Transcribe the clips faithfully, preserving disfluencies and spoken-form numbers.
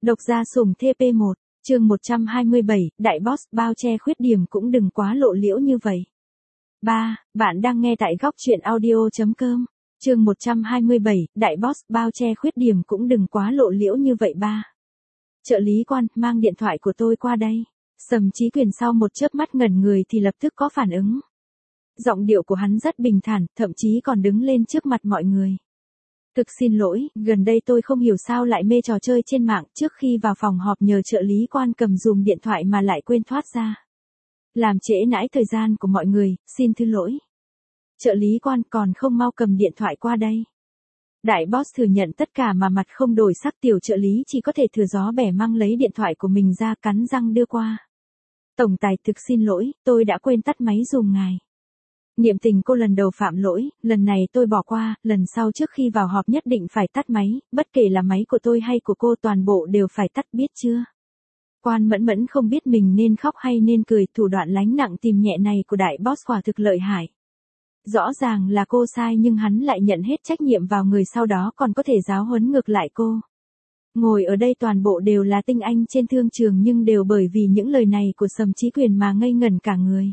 Độc gia sủng T P một, chương một trăm hai mươi bảy, đại boss bao che khuyết điểm cũng đừng quá lộ liễu như vậy. ba. Bạn đang nghe tại góc truyện audio chấm com. Chương một trăm hai mươi bảy, đại boss bao che khuyết điểm cũng đừng quá lộ liễu như vậy. ba. Trợ lý Quan, mang điện thoại của tôi qua đây. Sầm Chí Quyền sau một chớp mắt ngẩn người thì lập tức có phản ứng. Giọng điệu của hắn rất bình thản, thậm chí còn đứng lên trước mặt mọi người. Thực xin lỗi, gần đây tôi không hiểu sao lại mê trò chơi trên mạng, trước khi vào phòng họp nhờ trợ lý Quan cầm dùm điện thoại mà lại quên thoát ra. Làm trễ nãi thời gian của mọi người, xin thứ lỗi. Trợ lý Quan còn không mau cầm điện thoại qua đây. Đại boss thừa nhận tất cả mà mặt không đổi sắc, tiểu trợ lý chỉ có thể thừa gió bẻ măng lấy điện thoại của mình ra, cắn răng đưa qua. Tổng tài, thực xin lỗi, tôi đã quên tắt máy dùm ngài. Niệm tình cô lần đầu phạm lỗi, lần này tôi bỏ qua, lần sau trước khi vào họp nhất định phải tắt máy, bất kể là máy của tôi hay của cô toàn bộ đều phải tắt, biết chưa? Quan Mẫn Mẫn không biết mình nên khóc hay nên cười, thủ đoạn lánh nặng tìm nhẹ này của đại boss quả thực lợi hại. Rõ ràng là cô sai nhưng hắn lại nhận hết trách nhiệm vào người, sau đó còn có thể giáo huấn ngược lại cô. Ngồi ở đây toàn bộ đều là tinh anh trên thương trường nhưng đều bởi vì những lời này của Sầm Chí Quyền mà ngây ngẩn cả người.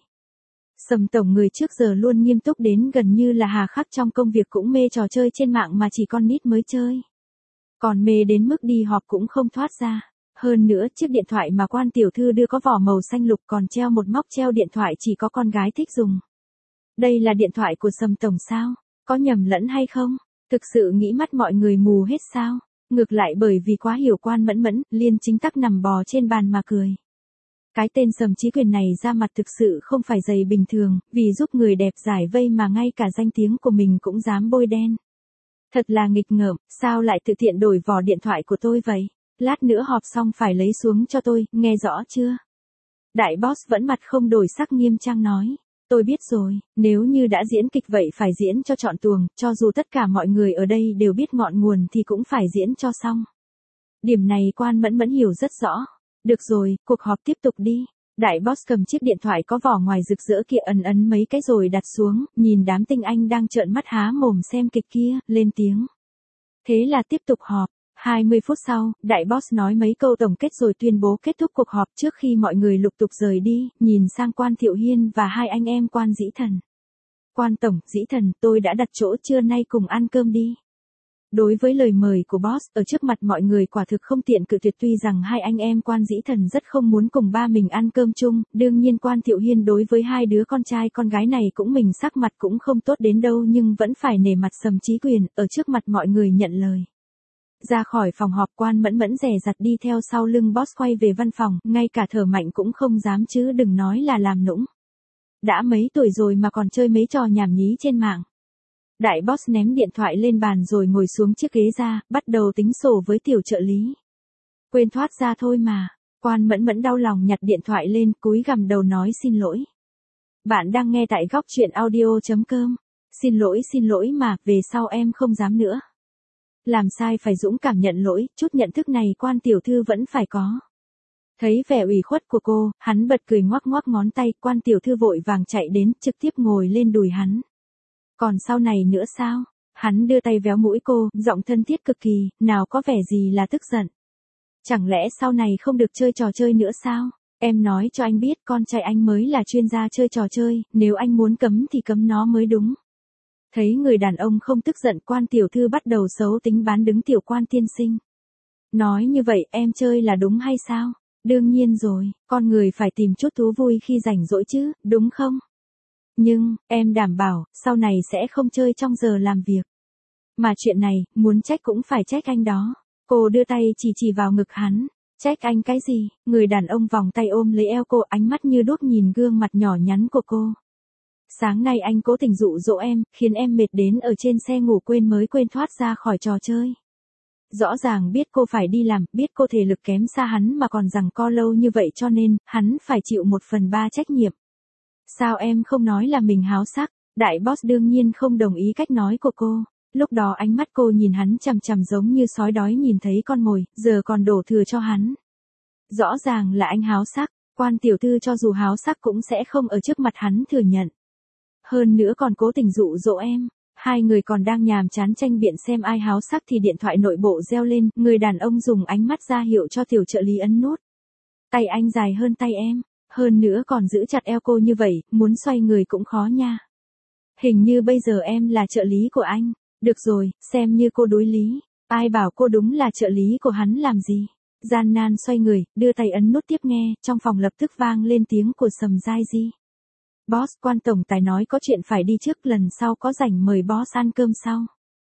Sầm tổng người trước giờ luôn nghiêm túc đến gần như là hà khắc trong công việc, cũng mê trò chơi trên mạng mà chỉ con nít mới chơi. Còn mê đến mức đi họp cũng không thoát ra. Hơn nữa, chiếc điện thoại mà Quan tiểu thư đưa có vỏ màu xanh lục, còn treo một móc treo điện thoại chỉ có con gái thích dùng. Đây là điện thoại của Sầm tổng sao? Có nhầm lẫn hay không? Thực sự nghĩ mắt mọi người mù hết sao? Ngược lại bởi vì quá hiểu Quan Mẫn Mẫn, Liên chính tắc nằm bò trên bàn mà cười. Cái tên Sầm Chí Quyền này ra mặt thực sự không phải dày bình thường, vì giúp người đẹp giải vây mà ngay cả danh tiếng của mình cũng dám bôi đen. Thật là nghịch ngợm, sao lại tự tiện đổi vỏ điện thoại của tôi vậy? Lát nữa họp xong phải lấy xuống cho tôi, nghe rõ chưa? Đại boss vẫn mặt không đổi sắc nghiêm trang nói. Tôi biết rồi, nếu như đã diễn kịch vậy phải diễn cho trọn tuồng, cho dù tất cả mọi người ở đây đều biết ngọn nguồn thì cũng phải diễn cho xong. Điểm này Quan Mẫn Mẫn hiểu rất rõ. Được rồi, cuộc họp tiếp tục đi. Đại boss cầm chiếc điện thoại có vỏ ngoài rực rỡ kia ấn ấn mấy cái rồi đặt xuống, nhìn đám tinh anh đang trợn mắt há mồm xem kịch kia, lên tiếng. Thế là tiếp tục họp. hai mươi phút sau, đại boss nói mấy câu tổng kết rồi tuyên bố kết thúc cuộc họp. Trước khi mọi người lục tục rời đi, nhìn sang Quan Thiệu Hiên và hai anh em Quan Dĩ Thần. Quan tổng, Dĩ Thần, tôi đã đặt chỗ, trưa nay cùng ăn cơm đi. Đối với lời mời của boss, ở trước mặt mọi người quả thực không tiện cự tuyệt, tuy rằng hai anh em Quan Dĩ Thần rất không muốn cùng ba mình ăn cơm chung, đương nhiên Quan Thiệu Hiên đối với hai đứa con trai con gái này cũng mình sắc mặt cũng không tốt đến đâu, nhưng vẫn phải nể mặt Sầm Chí Quyền, ở trước mặt mọi người nhận lời. Ra khỏi phòng họp, Quan Mẫn Mẫn dè dặt đi theo sau lưng boss quay về văn phòng, ngay cả thở mạnh cũng không dám chứ đừng nói là làm nũng. Đã mấy tuổi rồi mà còn chơi mấy trò nhảm nhí trên mạng. Đại boss ném điện thoại lên bàn rồi ngồi xuống chiếc ghế ra, bắt đầu tính sổ với tiểu trợ lý. Quên thoát ra thôi mà. Quan Mẫn Mẫn đau lòng nhặt điện thoại lên, cúi gằm đầu nói xin lỗi. Bạn đang nghe tại góc truyện audio chấm com. Xin lỗi xin lỗi mà, về sau em không dám nữa. Làm sai phải dũng cảm nhận lỗi, chút nhận thức này Quan tiểu thư vẫn phải có. Thấy vẻ ủy khuất của cô, hắn bật cười ngoắc ngoắc ngón tay, Quan tiểu thư vội vàng chạy đến, trực tiếp ngồi lên đùi hắn. Còn sau này nữa sao? Hắn đưa tay véo mũi cô, giọng thân thiết cực kỳ, nào có vẻ gì là tức giận. Chẳng lẽ sau này không được chơi trò chơi nữa sao? Em nói cho anh biết, con trai anh mới là chuyên gia chơi trò chơi, nếu anh muốn cấm thì cấm nó mới đúng. Thấy người đàn ông không tức giận, Quan tiểu thư bắt đầu xấu tính bán đứng tiểu Quan tiên sinh. Nói như vậy em chơi là đúng hay sao? Đương nhiên rồi, con người phải tìm chút thú vui khi rảnh rỗi chứ, đúng không? Nhưng, em đảm bảo, sau này sẽ không chơi trong giờ làm việc. Mà chuyện này, muốn trách cũng phải trách anh đó. Cô đưa tay chỉ chỉ vào ngực hắn. Trách anh cái gì? Người đàn ông vòng tay ôm lấy eo cô, ánh mắt như đuốc nhìn gương mặt nhỏ nhắn của cô. Sáng nay anh cố tình dụ dỗ em, khiến em mệt đến ở trên xe ngủ quên mới quên thoát ra khỏi trò chơi. Rõ ràng biết cô phải đi làm, biết cô thể lực kém xa hắn mà còn giằng co lâu như vậy cho nên, hắn phải chịu một phần ba trách nhiệm. Sao em không nói là mình háo sắc? Đại boss đương nhiên không đồng ý cách nói của cô. Lúc đó ánh mắt cô nhìn hắn chằm chằm giống như sói đói nhìn thấy con mồi, giờ còn đổ thừa cho hắn. Rõ ràng là anh háo sắc, Quan tiểu thư cho dù háo sắc cũng sẽ không ở trước mặt hắn thừa nhận. Hơn nữa còn cố tình dụ dỗ em. Hai người còn đang nhàm chán tranh biện xem ai háo sắc thì điện thoại nội bộ reo lên, người đàn ông dùng ánh mắt ra hiệu cho tiểu trợ lý ấn nút. Tay anh dài hơn tay em, hơn nữa còn giữ chặt eo cô như vậy, muốn xoay người cũng khó nha. Hình như bây giờ em là trợ lý của anh. Được rồi, xem như cô đối lý. Ai bảo cô đúng là trợ lý của hắn làm gì. Gian nan xoay người, đưa tay ấn nút tiếp nghe, trong phòng lập tức vang lên tiếng của Sầm Giai Di. Boss, quan tổng tài nói có chuyện phải đi trước, lần sau có rảnh mời boss ăn cơm sau.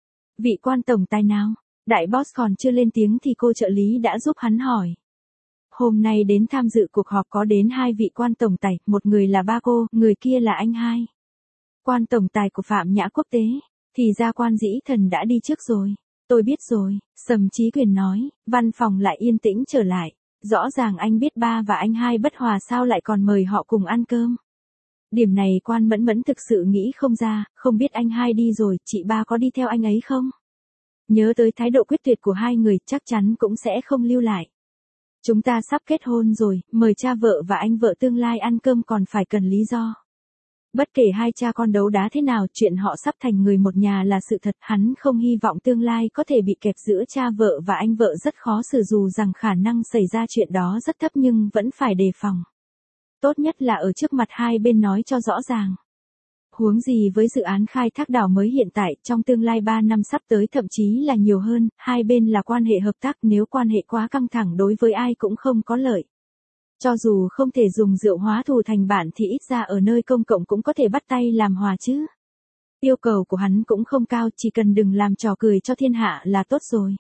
Vị quan tổng tài nào? Đại boss còn chưa lên tiếng thì cô trợ lý đã giúp hắn hỏi. Hôm nay đến tham dự cuộc họp có đến hai vị quan tổng tài, một người là ba cô, người kia là anh hai. Quan tổng tài của Phạm Nhã Quốc tế, thì ra Quan Dĩ Thần đã đi trước rồi. Tôi biết rồi, Sầm Chí Quyền nói, văn phòng lại yên tĩnh trở lại. Rõ ràng anh biết ba và anh hai bất hòa sao lại còn mời họ cùng ăn cơm. Điểm này Quan Mẫn Mẫn thực sự nghĩ không ra, không biết anh hai đi rồi, chị ba có đi theo anh ấy không? Nhớ tới thái độ quyết tuyệt của hai người, chắc chắn cũng sẽ không lưu lại. Chúng ta sắp kết hôn rồi, mời cha vợ và anh vợ tương lai ăn cơm còn phải cần lý do. Bất kể hai cha con đấu đá thế nào, chuyện họ sắp thành người một nhà là sự thật, hắn không hy vọng tương lai có thể bị kẹp giữa cha vợ và anh vợ rất khó xử, dù rằng khả năng xảy ra chuyện đó rất thấp nhưng vẫn phải đề phòng. Tốt nhất là ở trước mặt hai bên nói cho rõ ràng. Huống gì với dự án khai thác đảo mới hiện tại, trong tương lai ba năm sắp tới thậm chí là nhiều hơn, hai bên là quan hệ hợp tác, nếu quan hệ quá căng thẳng đối với ai cũng không có lợi. Cho dù không thể dùng rượu hóa thù thành bạn thì ít ra ở nơi công cộng cũng có thể bắt tay làm hòa chứ. Yêu cầu của hắn cũng không cao, chỉ cần đừng làm trò cười cho thiên hạ là tốt rồi.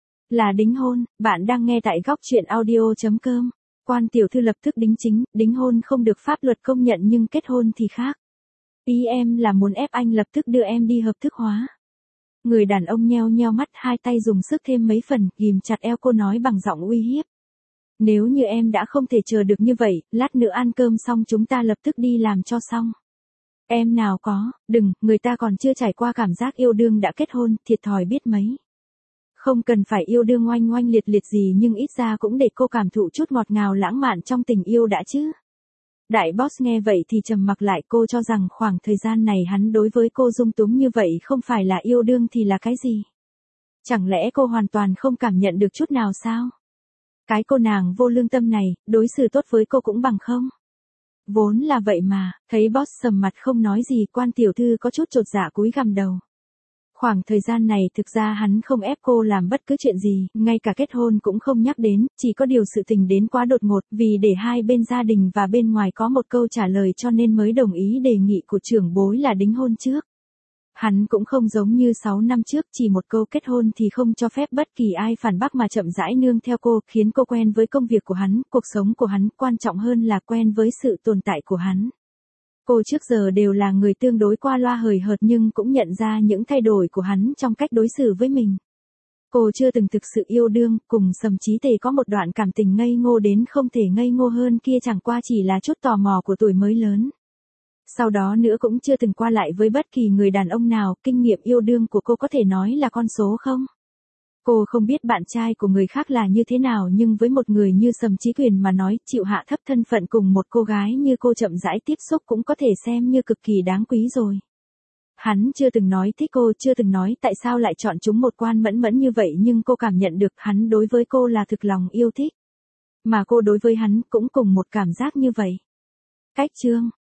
Là đính hôn, bạn đang nghe tại góc truyện audio chấm com. Quan tiểu thư lập tức đính chính, đính hôn không được pháp luật công nhận nhưng kết hôn thì khác. Ý em là muốn ép anh lập tức đưa em đi hợp thức hóa. Người đàn ông nheo nheo mắt, hai tay dùng sức thêm mấy phần, ghìm chặt eo cô nói bằng giọng uy hiếp. Nếu như em đã không thể chờ được như vậy, lát nữa ăn cơm xong chúng ta lập tức đi làm cho xong. Em nào có, đừng, người ta còn chưa trải qua cảm giác yêu đương đã kết hôn, thiệt thòi biết mấy. Không cần phải yêu đương oanh oanh liệt liệt gì nhưng ít ra cũng để cô cảm thụ chút ngọt ngào lãng mạn trong tình yêu đã chứ. Đại boss nghe vậy thì trầm mặc lại, cô cho rằng khoảng thời gian này hắn đối với cô dung túng như vậy không phải là yêu đương thì là cái gì? Chẳng lẽ cô hoàn toàn không cảm nhận được chút nào sao? Cái cô nàng vô lương tâm này, đối xử tốt với cô cũng bằng không? Vốn là vậy mà, thấy boss sầm mặt không nói gì, quan tiểu thư có chút chột dạ cúi gằm đầu. Khoảng thời gian này thực ra hắn không ép cô làm bất cứ chuyện gì, ngay cả kết hôn cũng không nhắc đến, chỉ có điều sự tình đến quá đột ngột, vì để hai bên gia đình và bên ngoài có một câu trả lời cho nên mới đồng ý đề nghị của trưởng bối là đính hôn trước. Hắn cũng không giống như sáu năm trước, chỉ một câu kết hôn thì không cho phép bất kỳ ai phản bác mà chậm rãi nương theo cô, khiến cô quen với công việc của hắn, cuộc sống của hắn, quan trọng hơn là quen với sự tồn tại của hắn. Cô trước giờ đều là người tương đối qua loa hời hợt nhưng cũng nhận ra những thay đổi của hắn trong cách đối xử với mình. Cô chưa từng thực sự yêu đương, cùng Sầm Chí Tề có một đoạn cảm tình ngây ngô đến không thể ngây ngô hơn kia, chẳng qua chỉ là chút tò mò của tuổi mới lớn. Sau đó nữa cũng chưa từng qua lại với bất kỳ người đàn ông nào, kinh nghiệm yêu đương của cô có thể nói là con số không? Cô không biết bạn trai của người khác là như thế nào nhưng với một người như Sầm Chí Quyền mà nói, chịu hạ thấp thân phận cùng một cô gái như cô chậm rãi tiếp xúc cũng có thể xem như cực kỳ đáng quý rồi. Hắn chưa từng nói thích cô, chưa từng nói tại sao lại chọn chúng một Quan Mẫn Mẫn như vậy nhưng cô cảm nhận được hắn đối với cô là thực lòng yêu thích. Mà cô đối với hắn cũng cùng một cảm giác như vậy. Cách chương